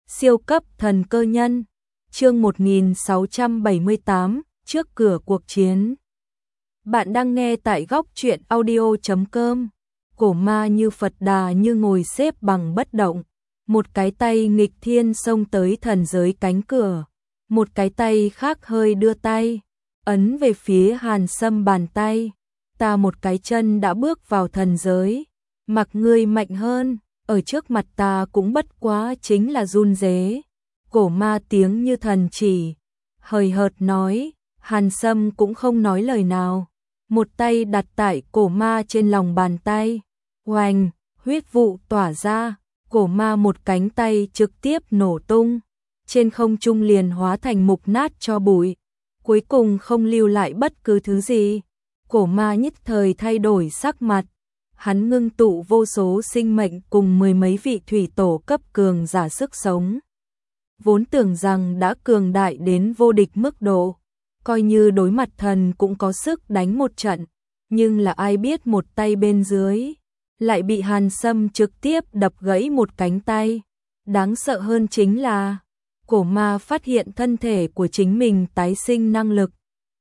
Siêu cấp thần cơ nhân, chương 1678, trước cửa cuộc chiến. Bạn đang nghe tại góc truyện audio.com. Cổ ma như Phật Đà như ngồi xếp bằng bất động, một cái tay nghịch thiên xông tới thần giới cánh cửa, một cái tay khác hơi đưa tay, ấn về phía Hàn Sâm bàn tay. Ta một cái chân đã bước vào thần giới, mặc ngươi mạnh hơn, ở trước mặt ta cũng bất quá chính là run rế. Cổ ma tiếng như thần chỉ, hời hợt nói. Hàn Sâm cũng không nói lời nào, một tay đặt tại cổ ma trên lòng bàn tay, oanh, huyết vụ tỏa ra, cổ ma một cánh tay trực tiếp nổ tung, trên không trung liền hóa thành mục nát cho bụi, cuối cùng không lưu lại bất cứ thứ gì. Cổ ma nhất thời thay đổi sắc mặt, hắn ngưng tụ vô số sinh mệnh cùng mười mấy vị thủy tổ cấp cường giả sức sống. Vốn tưởng rằng đã cường đại đến vô địch mức độ, coi như đối mặt thần cũng có sức đánh một trận, nhưng là ai biết một tay bên dưới lại bị Hàn Sâm trực tiếp đập gãy một cánh tay. Đáng sợ hơn chính là cổ ma phát hiện thân thể của chính mình tái sinh năng lực,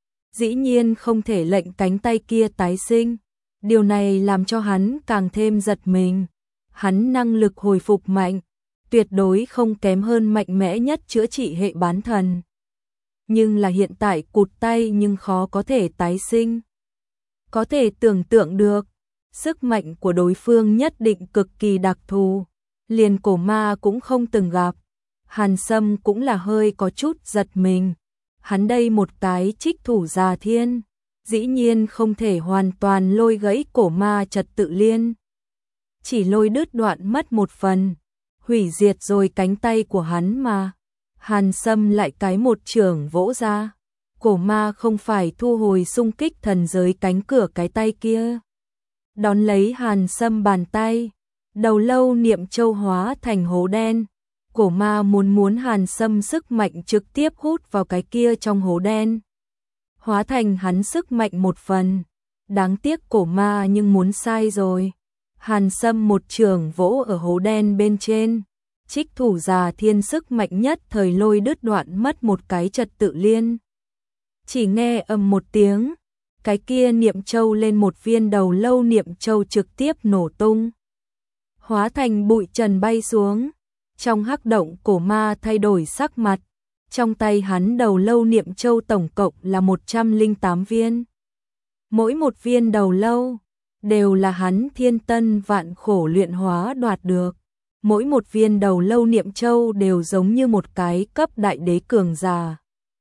dĩ nhiên không thể lệnh cánh tay kia tái sinh. Điều này làm cho hắn càng thêm giật mình. Hắn năng lực hồi phục mạnh, tuyệt đối không kém hơn mạnh mẽ nhất chữa trị hệ bán thần. Nhưng là hiện tại cụt tay nhưng khó có thể tái sinh. Có thể tưởng tượng được, sức mạnh của đối phương nhất định cực kỳ đặc thù, liền cổ ma cũng không từng gặp. Hàn Sâm cũng là hơi có chút giật mình. Hắn đây một cái trích thủ già thiên, dĩ nhiên không thể hoàn toàn lôi gãy cổ ma trật tự liên, chỉ lôi đứt đoạn mất một phần, hủy diệt rồi cánh tay của hắn mà. Hàn Sâm lại cái một chưởng vỗ ra, cổ ma không phải thu hồi xung kích thần giới cánh cửa cái tay kia, đón lấy Hàn Sâm bàn tay, đầu lâu niệm châu hóa thành hố đen. Cổ ma muốn Hàn Sâm sức mạnh trực tiếp hút vào cái kia trong hố đen, hóa thành hắn sức mạnh một phần. Đáng tiếc cổ ma nhưng muốn sai rồi. Hàn Sâm một chưởng vỗ ở hố đen bên trên, trích thủ già thiên sức mạnh nhất thời lôi đứt đoạn mất một cái trật tự liên. Chỉ nghe ầm một tiếng, cái kia niệm châu lên một viên đầu lâu niệm châu trực tiếp nổ tung, hóa thành bụi trần bay xuống. Trong hắc động cổ ma thay đổi sắc mặt, trong tay hắn đầu lâu niệm châu tổng cộng là 108 viên. Mỗi một viên đầu lâu đều là hắn thiên tân vạn khổ luyện hóa đoạt được. Mỗi một viên đầu lâu niệm châu đều giống như một cái cấp đại đế cường giả.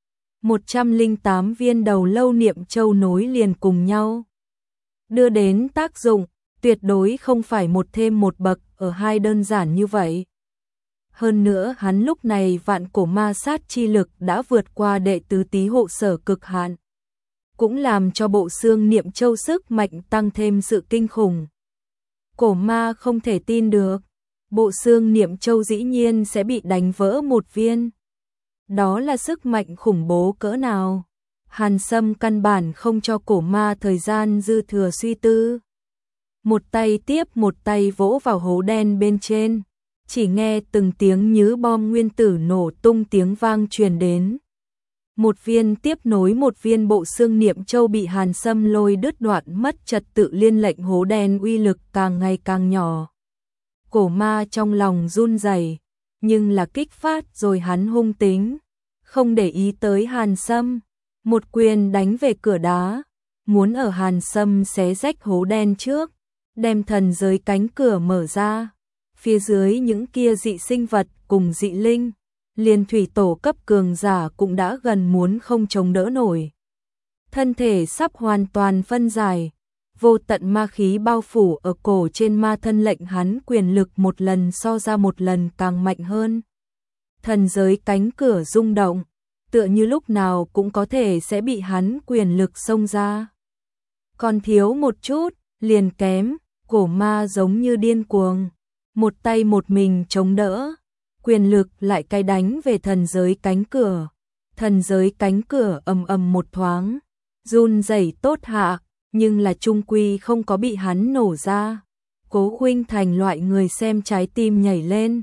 108 viên đầu lâu niệm châu nối liền cùng nhau, đưa đến tác dụng tuyệt đối không phải một thêm một bậc ở hai đơn giản như vậy. Hơn nữa hắn lúc này vạn cổ ma sát chi lực đã vượt qua đệ tứ tý hộ sở cực hạn, cũng làm cho bộ xương niệm châu sức mạnh tăng thêm sự kinh khủng. Cổ ma không thể tin được, bộ xương niệm châu dĩ nhiên sẽ bị đánh vỡ một viên. Đó là sức mạnh khủng bố cỡ nào? Hàn Sâm căn bản không cho cổ ma thời gian dư thừa suy tư. Một tay tiếp một tay vỗ vào hố đen bên trên. Chỉ nghe từng tiếng như bom nguyên tử nổ tung tiếng vang truyền đến. Một viên tiếp nối một viên bộ xương niệm châu bị Hàn Sâm lôi đứt đoạn mất trật tự liên, lệnh hố đen uy lực càng ngày càng nhỏ. Cổ ma trong lòng run rẩy, nhưng là kích phát rồi hắn hung tính, không để ý tới Hàn Sâm, một quyền đánh về cửa đá, muốn ở Hàn Sâm xé rách hố đen trước, đem thần giới cánh cửa mở ra. Phía dưới những kia dị sinh vật cùng dị linh, liền thủy tổ cấp cường giả cũng đã gần muốn không chống đỡ nổi. Thân thể sắp hoàn toàn phân giải, vô tận ma khí bao phủ ở cổ trên ma thân, lệnh hắn quyền lực một lần so ra một lần càng mạnh hơn. Thần giới cánh cửa rung động, tựa như lúc nào cũng có thể sẽ bị hắn quyền lực xông ra. Còn thiếu một chút, liền kém, cổ ma giống như điên cuồng. Một tay một mình chống đỡ, quyền lực lại cay đánh về thần giới cánh cửa. Thần giới cánh cửa ầm ầm một thoáng, run rẩy tốt hạ, nhưng là trung quy không có bị hắn nổ ra. Cố Khuynh Thành loại người xem trái tim nhảy lên,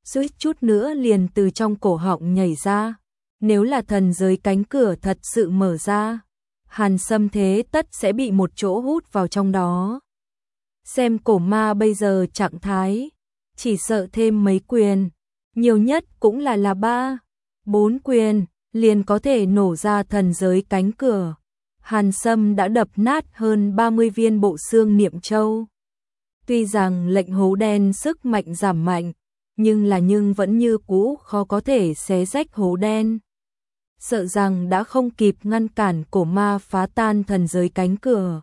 suýt chút nữa liền từ trong cổ họng nhảy ra. Nếu là thần giới cánh cửa thật sự mở ra, Hàn Sâm thế tất sẽ bị một chỗ hút vào trong đó. Xem cổ ma bây giờ trạng thái, chỉ sợ thêm mấy quyền, nhiều nhất cũng là 3, 4 quyền, liền có thể nổ ra thần giới cánh cửa. Hàn Sâm đã đập nát hơn 30 viên bộ xương niệm châu. Tuy rằng lệnh hố đen sức mạnh giảm mạnh, nhưng vẫn như cũ khó có thể xé rách hố đen. Sợ rằng đã không kịp ngăn cản cổ ma phá tan thần giới cánh cửa.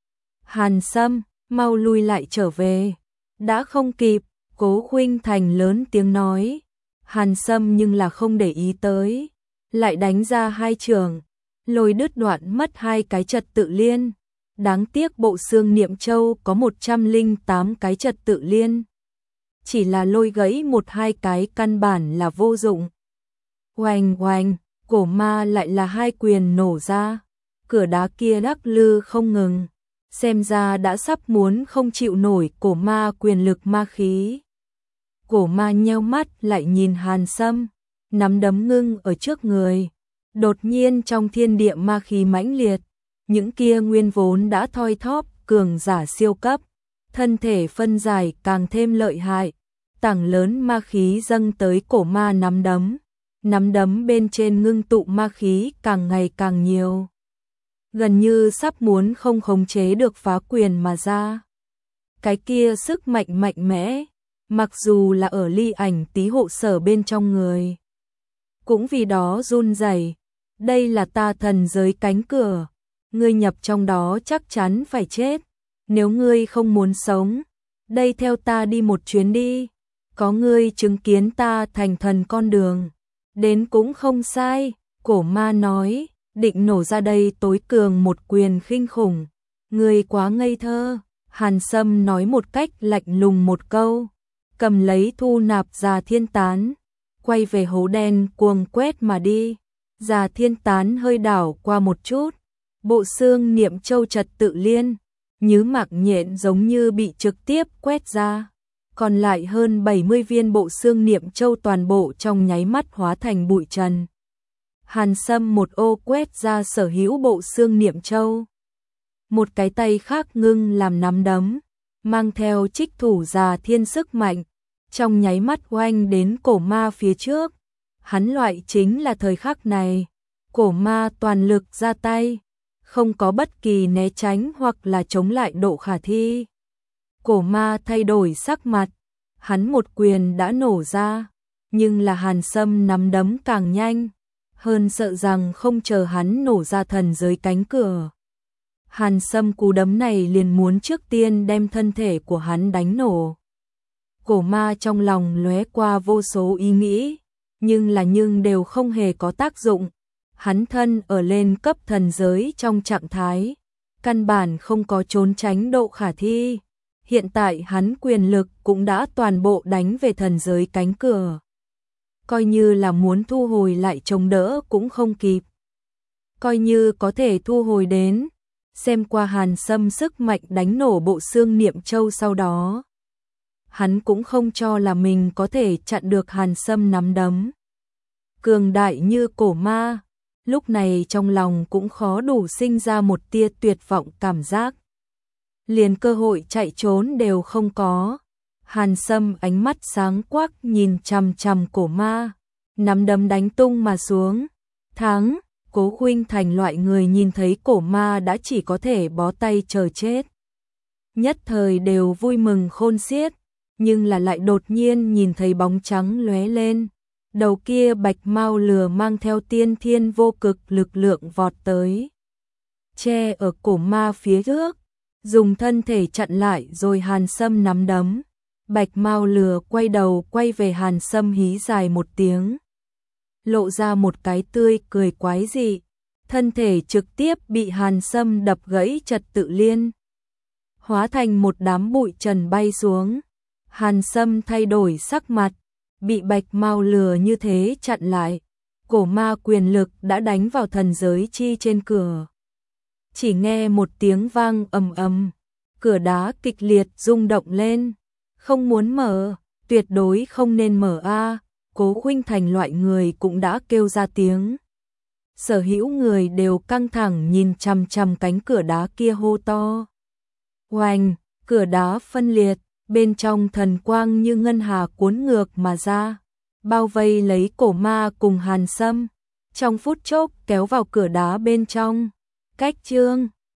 Hàn Sâm, mau lui lại trở về. Đã không kịp, Cố Khuynh Thành lớn tiếng nói. Hàn Sâm nhưng là không để ý tới, lại đánh ra 2 trường, lôi đứt đoạn mất 2 cái trật tự liên. Đáng tiếc bộ xương niệm châu có 108 cái trật tự liên. Chỉ là lôi gãy 1-2 cái căn bản là vô dụng. Oanh oanh, cổ ma lại là 2 quyền nổ ra. Cửa đá kia lắc lư không ngừng. Xem ra đã sắp muốn không chịu nổi cổ ma quyền lực ma khí. Cổ ma nheo mắt lại nhìn Hàn Sâm, nắm đấm ngưng ở trước người. Đột nhiên trong thiên địa ma khí mãnh liệt, những kia nguyên vốn đã thoi thóp cường giả siêu cấp, thân thể phân giải càng thêm lợi hại, tảng lớn ma khí dâng tới cổ ma nắm đấm bên trên ngưng tụ ma khí càng ngày càng nhiều, gần như sắp muốn không khống chế được phá quyền mà ra. Cái kia sức mạnh mạnh mẽ, mặc dù là ở Ly Ảnh Tý hộ sở bên trong người, cũng vì đó run rẩy. Đây là ta thần giới cánh cửa, ngươi nhập trong đó chắc chắn phải chết. Nếu ngươi không muốn sống, đây theo ta đi một chuyến đi. Có ngươi chứng kiến ta thành thần con đường, đến cũng không sai. Cổ ma nói, định nổ ra đây tối cường một quyền khinh khủng. Ngươi quá ngây thơ. Hàn Sâm nói một cách lạnh lùng một câu, cầm lấy thu nạp Già Thiên Tán, quay về hố đen cuồng quét mà đi. Già Thiên Tán hơi đảo qua một chút, bộ xương niệm châu trật tự liên, như mạc nhện giống như bị trực tiếp quét ra. Còn lại hơn 70 viên bộ xương niệm châu toàn bộ trong nháy mắt hóa thành bụi trần. Hàn Sâm một ô quét ra sở hữu bộ xương niệm châu. Một cái tay khác ngưng làm nắm đấm, mang theo trích thủ Già Thiên sức mạnh, trong nháy mắt oanh đến cổ ma phía trước. Hắn loại chính là thời khắc này, cổ ma toàn lực ra tay, không có bất kỳ né tránh hoặc là chống lại độ khả thi. Cổ ma thay đổi sắc mặt, hắn một quyền đã nổ ra, nhưng là Hàn Sâm nắm đấm càng nhanh, hơn sợ rằng không chờ hắn nổ ra thần giới cánh cửa. Hàn Sâm cú đấm này liền muốn trước tiên đem thân thể của hắn đánh nổ. Cổ ma trong lòng lóe qua vô số ý nghĩ, nhưng đều không hề có tác dụng. Hắn thân ở lên cấp thần giới trong trạng thái, căn bản không có trốn tránh độ khả thi. Hiện tại hắn quyền lực cũng đã toàn bộ đánh về thần giới cánh cửa. Coi như là muốn thu hồi lại chống đỡ cũng không kịp. Coi như có thể thu hồi đến, xem qua Hàn Sâm sức mạnh đánh nổ bộ xương niệm châu sau đó. Hắn cũng không cho là mình có thể chặn được Hàn Sâm nắm đấm. Cường đại như cổ ma, lúc này trong lòng cũng khó đủ sinh ra một tia tuyệt vọng cảm giác. Liền cơ hội chạy trốn đều không có. Hàn Sâm ánh mắt sáng quắc nhìn chằm chằm cổ ma, nắm đấm đánh tung mà xuống. Thắng, Cố Khuynh Thành loại người nhìn thấy cổ ma đã chỉ có thể bó tay chờ chết. Nhất thời đều vui mừng khôn xiết, nhưng là lại đột nhiên nhìn thấy bóng trắng lóe lên. Đầu kia bạch mao lừa mang theo tiên thiên vô cực lực lượng vọt tới, che ở cổ ma phía trước, dùng thân thể chặn lại rồi Hàn Sâm nắm đấm. Bạch mao lừa quay đầu quay về Hàn Sâm hí dài một tiếng, lộ ra một cái tươi cười quái dị, thân thể trực tiếp bị Hàn Sâm đập gãy trật tự liên, hóa thành một đám bụi trần bay xuống. Hàn Sâm thay đổi sắc mặt, bị bạch mao lừa như thế chặn lại, cổ ma quyền lực đã đánh vào thần giới chi trên cửa. Chỉ nghe một tiếng vang ầm ầm, cửa đá kịch liệt rung động lên, không muốn mở, tuyệt đối không nên mở a. Cố Khuynh Thành loại người cũng đã kêu ra tiếng. Sở hữu người đều căng thẳng nhìn chằm chằm cánh cửa đá kia hô to. Oanh, cửa đá phân liệt, bên trong thần quang như ngân hà cuốn ngược mà ra, bao vây lấy Cổ Ma cùng Hàn Sâm, trong phút chốc kéo vào cửa đá bên trong. Cách chương